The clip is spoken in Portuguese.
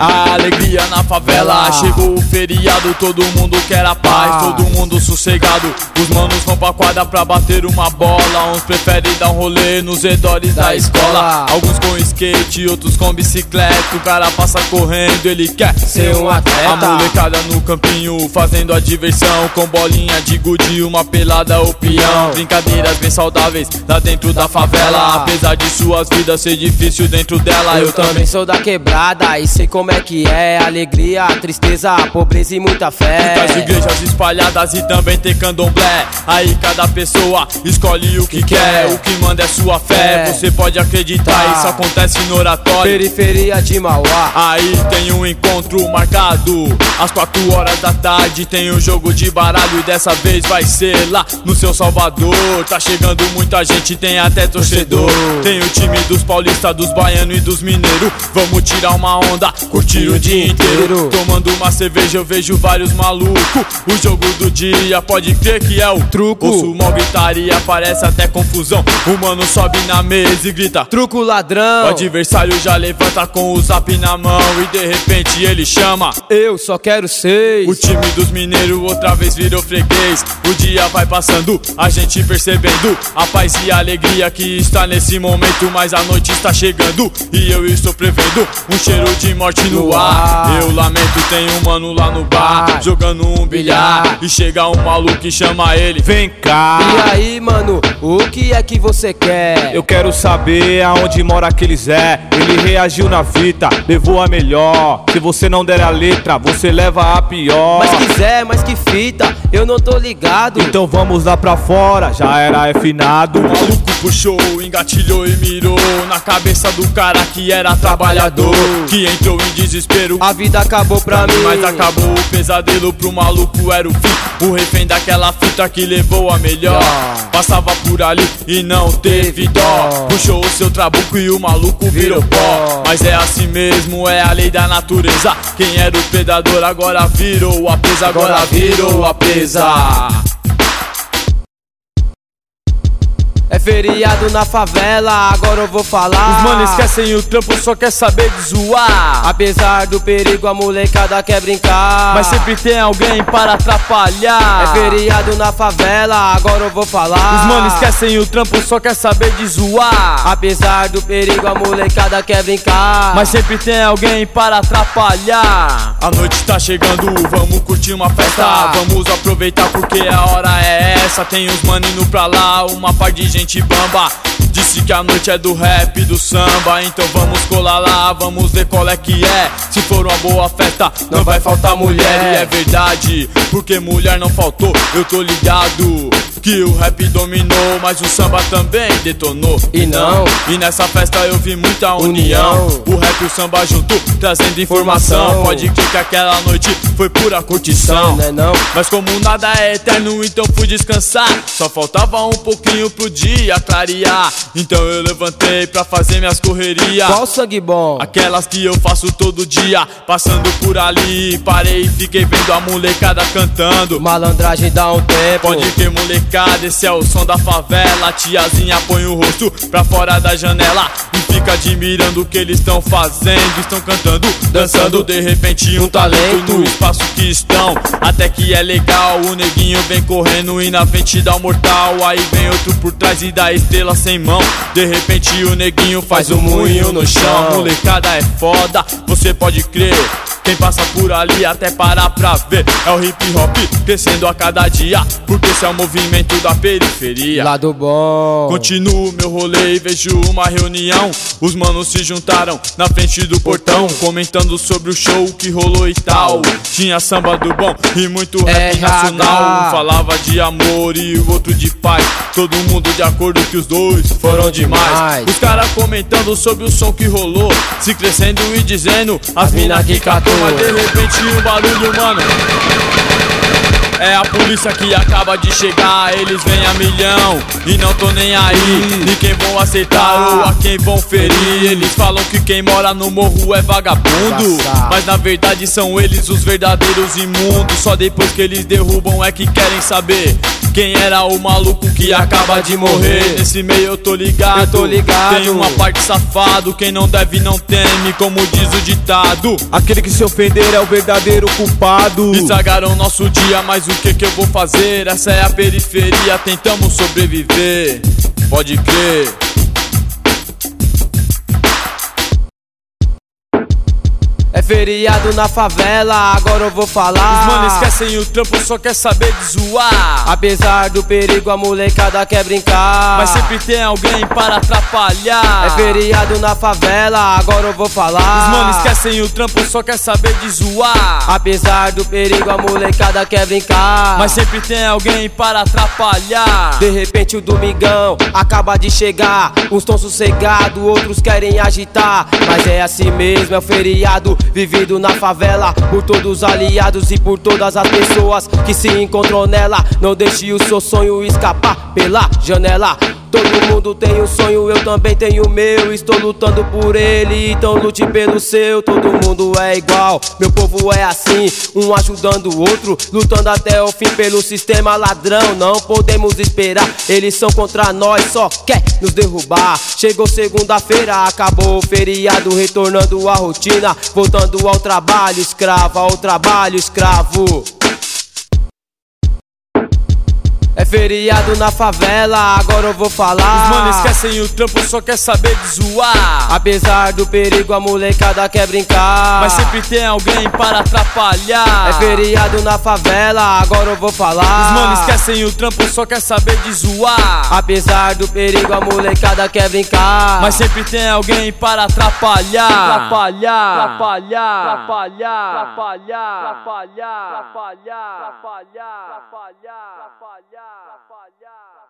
A alegria na favela, chegou o feriado, todo mundo quer a paz, todo mundo sossegado. Os manos vão pra quadra pra bater uma bola, uns preferem dar um rolê nos redores da escola. Alguns com skate, outros com bicicleta, o cara passa correndo, ele quer ser um atleta. A molecada no campinho fazendo a diversão, com bolinha de gude, uma pelada ou peão. Brincadeiras bem saudáveis lá dentro da favela, apesar de suas vidas ser difícil dentro dela. Eu também sou da quebrada e sei como é que é. Alegria, tristeza, pobreza e muita fé. Muitas igrejas espalhadas e também tem candomblé. Aí cada pessoa escolhe o que quer, o que manda é sua fé. Você pode acreditar, isso acontece no oratório. Periferia de Mauá. Aí tem um encontro marcado às 4 horas da tarde, tem um jogo de baralho e dessa vez vai ser lá no seu Salvador. Tá chegando muita gente, tem até torcedor. Tem o time dos paulistas, dos baianos e dos mineiros. Vamos tirar uma onda, curtir o dia inteiro. Tomando uma cerveja eu vejo vários malucos. O jogo do dia pode crer que é o truco. Ouço uma gritaria, parece até confusão. O mano sobe na mesa e grita: truco, ladrão. O adversário já levanta com o zap na mão e de repente ele chama: eu só quero 6. O time dos mineiros outra vez virou freguês. O dia vai passando, a gente percebendo a paz e a alegria que está nesse momento. Mas a noite está chegando e eu estou prevendo um cheiro de morte no ar. Eu lamento, tem um mano lá no bar jogando um bilhar e chega um maluco e chama ele: vem cá. E aí, mano, o que é que você quer? Eu quero saber aonde mora aquele Zé. Ele reagiu na fita, levou a melhor. Se você não der a letra, você leva a pior. Mas que Zé, mas que fita, eu não tô ligado. Então vamos lá pra fora, já era finado. O maluco puxou, engatilhou e mirou na cabeça do cara que era trabalhador, que entrou em desespero. A vida acabou pra mim, mas acabou o pesadelo. Pro maluco era o fim, o refém daquela fita que levou a melhor. Passava por ali e não teve dó. Puxou o seu trabuco e o maluco virou pó. Mas é assim mesmo, é a lei da natureza. Quem era o predador agora virou a presa, agora virou a presa. É feriado na favela, agora eu vou falar. Os manos esquecem o trampo, só quer saber de zoar. Apesar do perigo, a molecada quer brincar, mas sempre tem alguém para atrapalhar. É feriado na favela, agora eu vou falar. Os manos esquecem o trampo, só quer saber de zoar. Apesar do perigo, a molecada quer brincar, mas sempre tem alguém para atrapalhar. A noite tá chegando, vamos curtir uma festa. Vamos aproveitar porque a hora é essa. Tem uns mano indo pra lá, uma par de gente bamba. Disse que a noite é do rap e do samba, então vamos colar lá, vamos ver qual é que é. Se for uma boa festa, não vai faltar mulher. E é verdade, porque mulher não faltou, eu tô ligado que o rap dominou, mas o samba também detonou. E nessa festa eu vi muita união. O rap e o samba junto, trazendo informação. Pode crer que aquela noite foi pura curtição. Mas como nada é eterno, então fui descansar. Só faltava um pouquinho pro dia clarear. Então eu levantei pra fazer minhas correrias. Qual sangue bom? Aquelas que eu faço todo dia. Passando por ali, parei e fiquei vendo a molecada cantando. Malandragem dá um tempo. Pode que molecada, esse é o som da favela. Tiazinha põe o rosto pra fora da janela e fica admirando o que eles estão fazendo. Estão cantando, dançando, de repente um talento no espaço que estão. Até que é legal, o neguinho vem correndo e na frente dá um mortal. Aí vem outro por trás e dá estrela sem mão. De repente o neguinho faz um moinho no chão. Molecada é foda, você pode crer. Quem passa por ali até parar pra ver. É o hip hop crescendo a cada dia, porque esse é o movimento da periferia. Lado bom. Continuo meu rolê e vejo uma reunião. Os manos se juntaram na frente do portão, comentando sobre o show que rolou e tal. Tinha samba do bom e muito rap nacional. Um falava de amor e o outro de paz. Todo mundo de acordo que os dois foram demais. Os caras comentando sobre o som que rolou, se crescendo e dizendo as mina que catou. Mas de repente um barulho, mano, é a polícia que acaba de chegar. Eles vêm a milhão e não tô nem aí de quem vão aceitar ou a quem vão ferir. Eles falam que quem mora no morro é vagabundo, mas na verdade são eles os verdadeiros imundos. Só depois que eles derrubam é que querem saber Quem era o maluco que acaba de morrer? Nesse meio eu tô ligado, Tem uma parte safado, quem não deve não teme, como diz o ditado. Aquele que se ofender é o verdadeiro culpado. Estragaram nosso dia, mas o que eu vou fazer? Essa é a periferia, tentamos sobreviver. Pode crer. É feriado na favela, agora eu vou falar. Os mano esquecem o trampo, só quer saber de zoar. Apesar do perigo, a molecada quer brincar, mas sempre tem alguém para atrapalhar. É feriado na favela, agora eu vou falar. Os mano esquecem o trampo, só quer saber de zoar. Apesar do perigo, a molecada quer brincar, mas sempre tem alguém para atrapalhar. De repente o domingão acaba de chegar, uns tão sossegados, outros querem agitar. Mas é assim mesmo, é o feriado vivido na favela, por todos os aliados e por todas as pessoas que se encontram nela. Não deixe o seu sonho escapar pela janela. Todo mundo tem um sonho, eu também tenho o meu. Estou lutando por ele, então lute pelo seu. Todo mundo é igual, meu povo é assim, um ajudando o outro, lutando até o fim pelo sistema ladrão. Não podemos esperar, eles são contra nós, só quer nos derrubar. Chegou segunda-feira, acabou o feriado, retornando à rotina, voltando ao trabalho escravo, ao trabalho escravo. É feriado na favela, agora eu vou falar. Os mano esquecem o trampo, só quer saber de zoar. Apesar do perigo, a molecada quer brincar, mas sempre tem alguém para atrapalhar. É feriado na favela, agora eu vou falar. Os mano esquecem o trampo, só quer saber de zoar. Apesar do perigo, a molecada quer brincar, mas sempre tem alguém para atrapalhar. Atrapalhar, atrapalhar, atrapalhar, atrapalhar, atrapalhar, atrapalhar, atrapalhar, atrapalhar.